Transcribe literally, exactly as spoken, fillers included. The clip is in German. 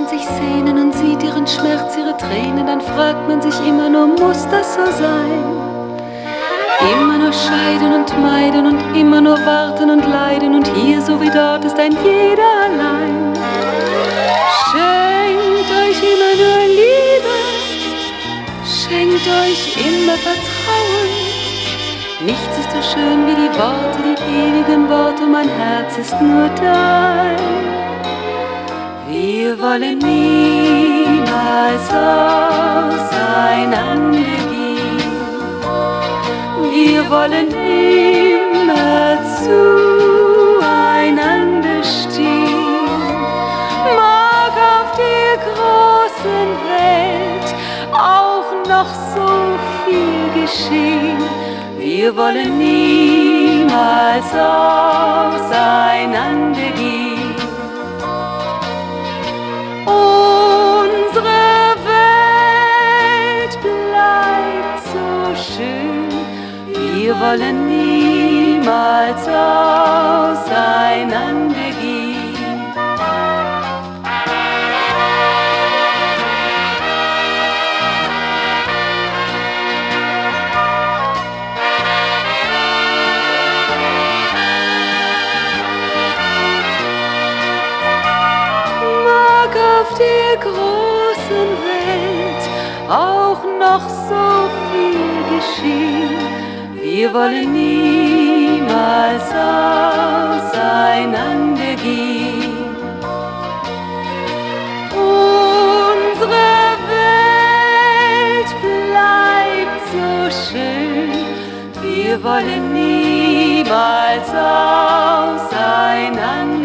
sich sehnen und sieht ihren Schmerz, ihre Tränen, dann fragt man sich immer nur, muss das so sein? Immer nur scheiden und meiden und immer nur warten und leiden und hier so wie dort ist ein jeder allein. Schenkt euch immer nur Liebe, schenkt euch immer Vertrauen. Nichts ist so schön wie die Worte, die ewigen Worte, mein Herz ist nur dein. Wir wollen niemals auseinandergehen, wir wollen immer zueinander stehen. Mag auf der großen Welt auch noch so viel geschehen, wir wollen niemals auseinandergehen. Unsere Welt bleibt so schön, wir wollen niemals auseinandergehen. Auf der großen Welt auch noch so viel geschehen, wir wollen niemals auseinandergehen. Unsere Welt bleibt so schön, wir wollen niemals auseinander.